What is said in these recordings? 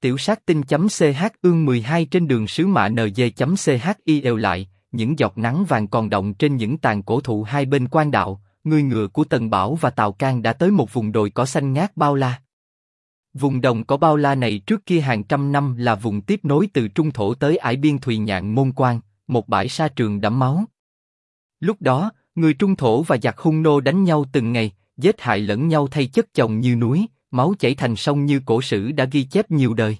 Tiểu sát tinh.ch ương 12 trên đường sứ mạ NG.ch eo lại, những giọt nắng vàng còn động trên những tàn cổ thụ hai bên quan đạo, người ngựa của Tần Bảo và Tào Cang đã tới một vùng đồi cỏ xanh ngát bao la. Vùng đồng cỏ bao la này trước kia hàng trăm năm là vùng tiếp nối từ Trung Thổ tới ải biên Thùy Nhạn Môn Quan, một bãi sa trường đẫm máu. Lúc đó, người Trung Thổ và giặc Hung nô đánh nhau từng ngày, giết hại lẫn nhau thay chất chồng như núi, máu chảy thành sông như cổ sử đã ghi chép nhiều đời.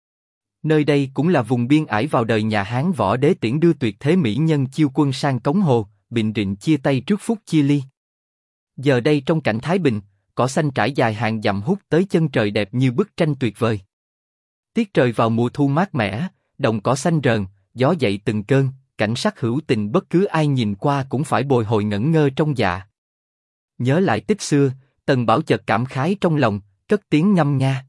Nơi đây cũng là vùng biên ải vào đời nhà Hán Võ Đế Tiễn đưa tuyệt thế mỹ nhân chiêu quân sang Cống Hồ, Bình Định chia tay trước phút chia ly. Giờ đây trong cảnh thái bình, cỏ xanh trải dài hàng dặm hút tới chân trời đẹp như bức tranh tuyệt vời. Tiết trời vào mùa thu mát mẻ, đồng cỏ xanh rờn, gió dậy từng cơn, cảnh sắc hữu tình bất cứ ai nhìn qua cũng phải bồi hồi ngẩn ngơ trong dạ. Nhớ lại tích xưa, Tần Bảo chợt cảm khái trong lòng, cất tiếng ngâm nga.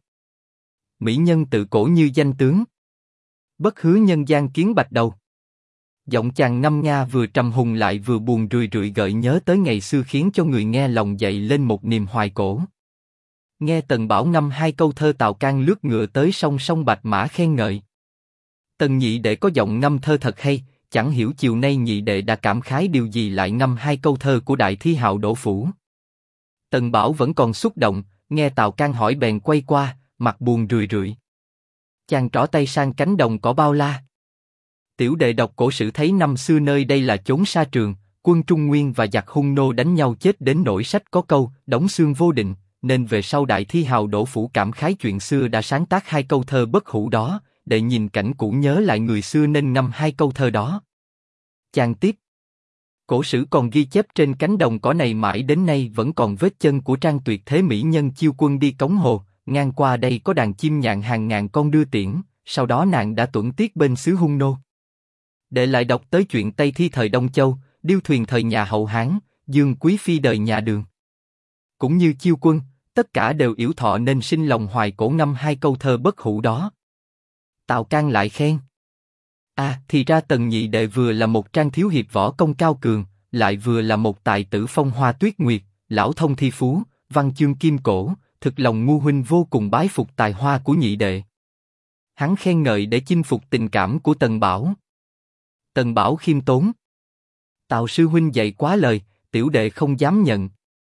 Mỹ nhân tự cổ như danh tướng, bất hứa nhân gian kiến bạch đầu. Giọng chàng ngâm nga vừa trầm hùng lại vừa buồn rười rượi gợi nhớ tới ngày xưa khiến cho người nghe lòng dậy lên một niềm hoài cổ. Nghe Tần Bảo ngâm hai câu thơ Tào Cang lướt ngựa tới song song bạch mã khen ngợi. Tần nhị đệ có giọng ngâm thơ thật hay, chẳng hiểu chiều nay nhị đệ đã cảm khái điều gì lại ngâm hai câu thơ của đại thi hào Đỗ Phủ. Tần Bảo vẫn còn xúc động, nghe Tào Cang hỏi bèn quay qua, mặt buồn rười rượi. Chàng trỏ tay sang cánh đồng cỏ bao la. Tiểu đệ đọc cổ sử thấy năm xưa nơi đây là chốn sa trường, quân Trung Nguyên và giặc Hung nô đánh nhau chết đến nỗi sách có câu đóng xương vô định, nên về sau đại thi hào Đỗ Phủ cảm khái chuyện xưa đã sáng tác hai câu thơ bất hủ đó, để nhìn cảnh cũ nhớ lại người xưa nên ngâm hai câu thơ đó. Chàng tiếp. Cổ sử còn ghi chép trên cánh đồng cỏ này mãi đến nay vẫn còn vết chân của trang tuyệt thế mỹ nhân chiêu quân đi Cống Hồ, ngang qua đây có đàn chim nhạn hàng ngàn con đưa tiễn, sau đó nàng đã tuẫn tiết bên xứ Hung nô. Đệ lại đọc tới chuyện Tây Thi thời Đông Châu, điêu thuyền thời nhà Hậu Hán, Dương Quý Phi đời nhà Đường. Cũng như chiêu quân, tất cả đều yểu thọ nên sinh lòng hoài cổ ngâm hai câu thơ bất hủ đó. Tào Cang lại khen. Thì ra Tần nhị đệ vừa là một trang thiếu hiệp võ công cao cường, lại vừa là một tài tử phong hoa tuyết nguyệt, lão thông thi phú, văn chương kim cổ, thực lòng ngu huynh vô cùng bái phục tài hoa của nhị đệ. Hắn khen ngợi để chinh phục tình cảm của Tần Bảo. Tần Bảo khiêm tốn. Tào sư huynh dạy quá lời, tiểu đệ không dám nhận.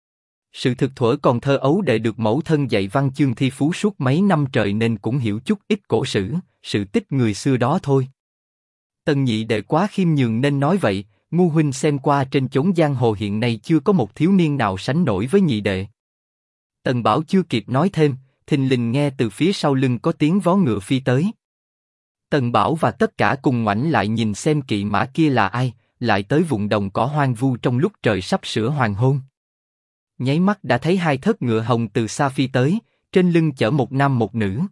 Sự thực thuở còn thơ ấu đệ được mẫu thân dạy văn chương thi phú suốt mấy năm trời nên cũng hiểu chút ít cổ sử, sự tích người xưa đó thôi. Tần nhị đệ quá khiêm nhường nên nói vậy, ngu huynh xem qua trên chốn giang hồ hiện nay chưa có một thiếu niên nào sánh nổi với nhị đệ. Tần Bảo chưa kịp nói thêm, thình lình nghe từ phía sau lưng có tiếng vó ngựa phi tới. Tần Bảo và tất cả cùng ngoảnh lại nhìn xem kỵ mã kia là ai, lại tới vùng đồng cỏ hoang vu trong lúc trời sắp sửa hoàng hôn. Nháy mắt đã thấy hai thớt ngựa hồng từ xa phi tới, trên lưng chở một nam một nữ.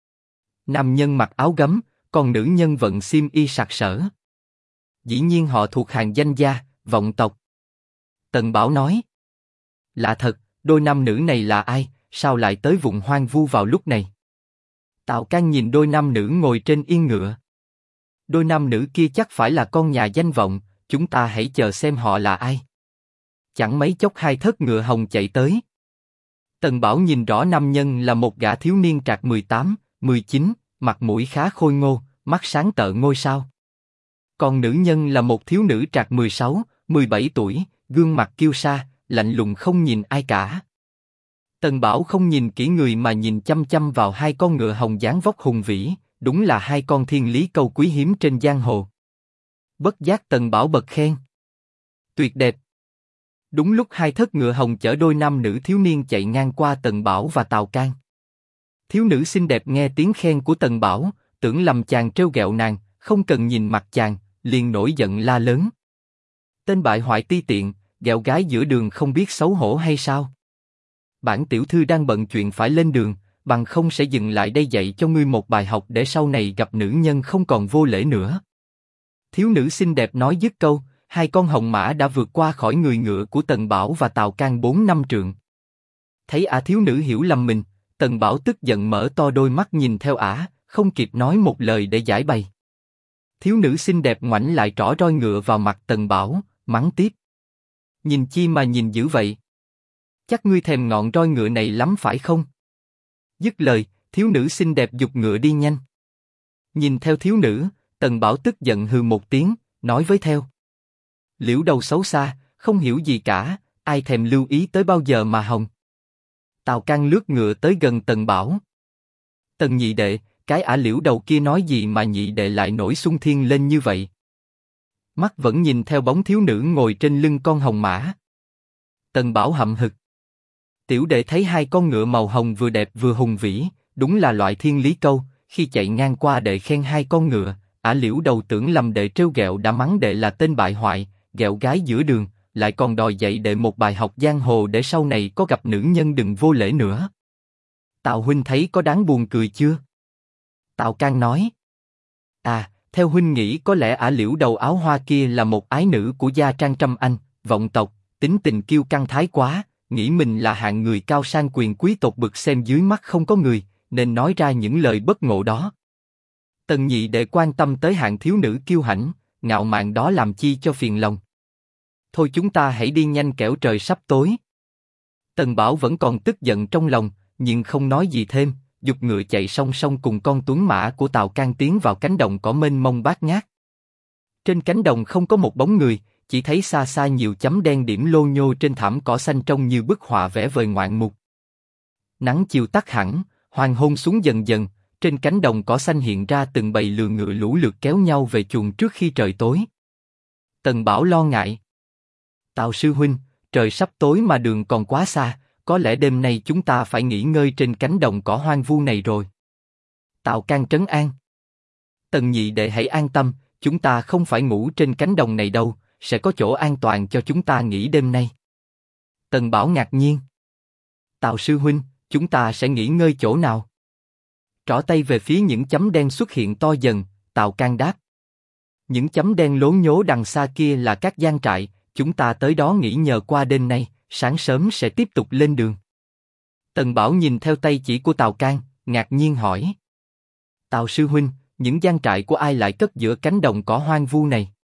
Nam nhân mặc áo gấm, còn nữ nhân vận xiêm y sặc sỡ. Dĩ nhiên họ thuộc hàng danh gia, vọng tộc. Tần Bảo nói. Lạ thật, đôi nam nữ này là ai, sao lại tới vùng hoang vu vào lúc này? Tào Cang nhìn đôi nam nữ ngồi trên yên ngựa. Đôi nam nữ kia chắc phải là con nhà danh vọng, chúng ta hãy chờ xem họ là ai. Chẳng mấy chốc hai thớt ngựa hồng chạy tới. Tần Bảo nhìn rõ nam nhân là một gã thiếu niên trạc 18, 19, mặt mũi khá khôi ngô, mắt sáng tợ ngôi sao. Còn nữ nhân là một thiếu nữ trạc 16, 17 tuổi, gương mặt kiêu sa, lạnh lùng không nhìn ai cả. Tần Bảo không nhìn kỹ người mà nhìn chăm chăm vào hai con ngựa hồng dáng vóc hùng vĩ, đúng là hai con thiên lý câu quý hiếm trên giang hồ. Bất giác Tần Bảo bật khen. Tuyệt đẹp. Đúng lúc hai thớt ngựa hồng chở đôi nam nữ thiếu niên chạy ngang qua Tần Bảo và Tào Cang. Thiếu nữ xinh đẹp nghe tiếng khen của Tần Bảo, tưởng lầm chàng trêu ghẹo nàng, không cần nhìn mặt chàng, liền nổi giận la lớn. Tên bại hoại ti tiện, ghẹo gái giữa đường không biết xấu hổ hay sao? Bản tiểu thư đang bận chuyện phải lên đường, bằng không sẽ dừng lại đây dạy cho ngươi một bài học để sau này gặp nữ nhân không còn vô lễ nữa. Thiếu nữ xinh đẹp nói dứt câu, hai con hồng mã đã vượt qua khỏi người ngựa của Tần Bảo và Tào Cang 4 năm trượng. Thấy thiếu nữ hiểu lầm mình, Tần Bảo tức giận mở to đôi mắt nhìn theo không kịp nói một lời để giải bày. Thiếu nữ xinh đẹp ngoảnh lại trỏ roi ngựa vào mặt Tần Bảo, mắng tiếp. Nhìn chi mà nhìn dữ vậy? Chắc ngươi thèm ngọn roi ngựa này lắm phải không? Dứt lời, thiếu nữ xinh đẹp giục ngựa đi nhanh. Nhìn theo thiếu nữ, Tần Bảo tức giận hừ một tiếng, nói với theo. Liễu đầu xấu xa, không hiểu gì cả, ai thèm lưu ý tới bao giờ mà hồng. Tào Cang lướt ngựa tới gần Tần Bảo. Tần nhị đệ, cái ả Liễu đầu kia nói gì mà nhị đệ lại nổi xung thiên lên như vậy? Mắt vẫn nhìn theo bóng thiếu nữ ngồi trên lưng con hồng mã. Tần Bảo hậm hực. Tiểu đệ thấy hai con ngựa màu hồng vừa đẹp vừa hùng vĩ, đúng là loại thiên lý câu. Khi chạy ngang qua đệ khen hai con ngựa, ả Liễu đầu tưởng lầm đệ trêu ghẹo đã mắng đệ là tên bại hoại, ghẹo gái giữa đường, lại còn đòi dạy đệ một bài học giang hồ để sau này có gặp nữ nhân đừng vô lễ nữa. Tào huynh thấy có đáng buồn cười chưa? Tào Cang nói. À, theo huynh nghĩ có lẽ ả Liễu đầu áo hoa kia là một ái nữ của gia Trang Trâm Anh, vọng tộc, tính tình kiêu căng thái quá, nghĩ mình là hạng người cao sang quyền quý tộc bực xem dưới mắt không có người, nên nói ra những lời bất ngộ đó. Tần nhị đệ quan tâm tới hạng thiếu nữ kiêu hãnh, ngạo mạn đó làm chi cho phiền lòng. Thôi chúng ta hãy đi nhanh kẻo trời sắp tối. Tần Bảo vẫn còn tức giận trong lòng, nhưng không nói gì thêm, giục ngựa chạy song song cùng con tuấn mã của Tào Cang tiến vào cánh đồng cỏ mênh mông bát ngát. Trên cánh đồng không có một bóng người, chỉ thấy xa xa nhiều chấm đen điểm lô nhô trên thảm cỏ xanh trông như bức họa vẽ vời ngoạn mục. Nắng chiều tắt hẳn, hoàng hôn xuống dần dần, trên cánh đồng cỏ xanh hiện ra từng bầy lừa ngựa lũ lượt kéo nhau về chuồng trước khi trời tối. Tần Bảo lo ngại. Tào sư huynh, trời sắp tối mà đường còn quá xa, có lẽ đêm nay chúng ta phải nghỉ ngơi trên cánh đồng cỏ hoang vu này rồi. Tào Cang trấn an. Tần nhị đệ hãy an tâm, chúng ta không phải ngủ trên cánh đồng này đâu, sẽ có chỗ an toàn cho chúng ta nghỉ đêm nay. Tần Bảo ngạc nhiên. Tào sư huynh, chúng ta sẽ nghỉ ngơi chỗ nào? Trỏ tay về phía những chấm đen xuất hiện to dần, Tào Cang đáp. Những chấm đen lố nhố đằng xa kia là các gian trại, chúng ta tới đó nghỉ nhờ qua đêm nay, sáng sớm sẽ tiếp tục lên đường. Tần Bảo nhìn theo tay chỉ của Tào Cang, ngạc nhiên hỏi. Tào sư huynh, những gian trại của ai lại cất giữa cánh đồng cỏ hoang vu này?